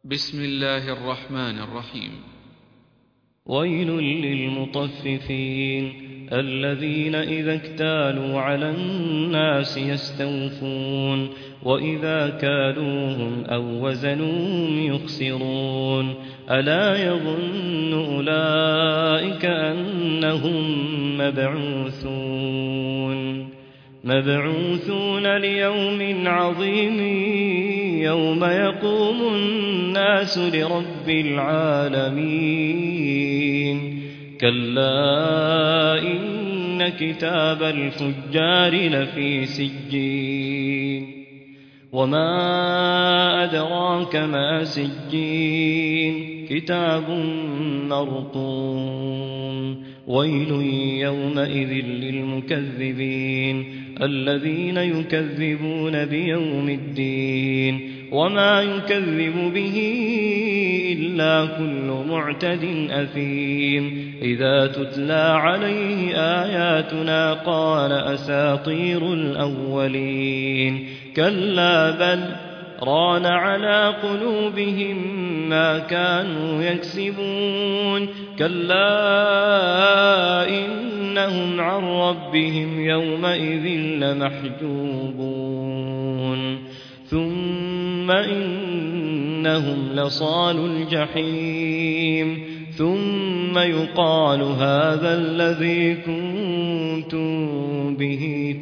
بسم الله الرحمن الرحيم. ويل للمطففين الذين إذا اكتالوا على الناس يستوفون وإذا كالوهم أو وزنوهم يخسرون ألا يظن أولئك أنهم مبعوثون ليوم عظيم يوم يقوم الناس لرب العالمين كلا إن كتاب الفجار لفي سجين وما أدراك ما سجين كتاب مرقوم ويل يومئذ للمكذبين الذين يكذبون بيوم الدين وما يكذب به إلا كل معتد أثيم إذا تتلى عليه آياتنا قال أساطير الأولين كلا بل ران على قلوبهم ما كانوا يكسبون كلا إنهم عن ربهم يومئذ لمحجوبون ثم إنهم لصالوا الجحيم ثم يقال هذا الذي كنتم به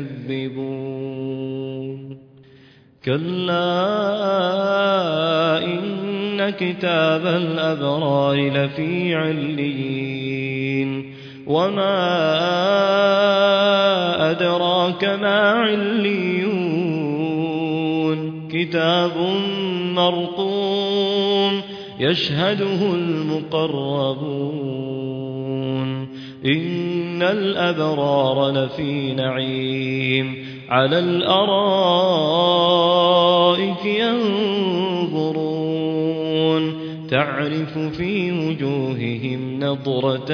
تكذبون كلا إن كتاب الأبرار لفي عليين وما أدراك ما عليون كتاب مرقوم يشهده المقربون إن الأبرار لفي نعيم على الأرائك ينظرون تعرف في وجوههم نضرة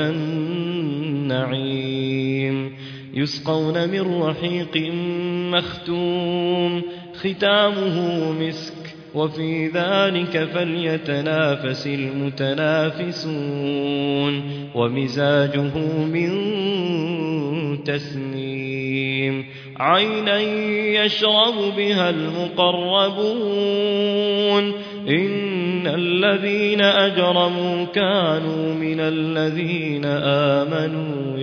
النعيم يسقون من رحيق مختوم ختامه مسك وفي ذلك فليتنافس المتنافسون ومزاجه من تسنيم عينا يشرب بها المقربون إن الذين أجرموا كانوا من الذين آمنوا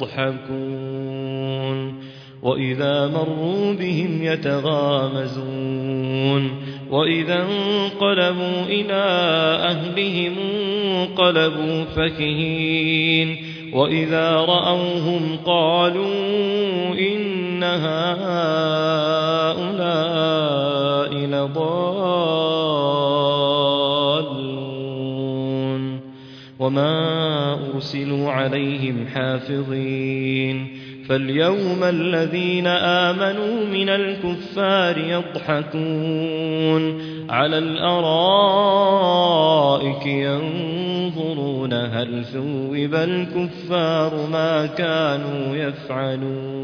يضحكون وإذا مروا بهم يتغامزون وإذا انقلبوا إلى أهلهم انقلبوا فكهين وإذا رأوهم قالوا إن هؤلاء لضالون وما أرسلوا عليهم حافظين فاليوم الذين آمنوا من الكفار يضحكون على الأرائك ينظرون هل ثوب الكفار ما كانوا يفعلون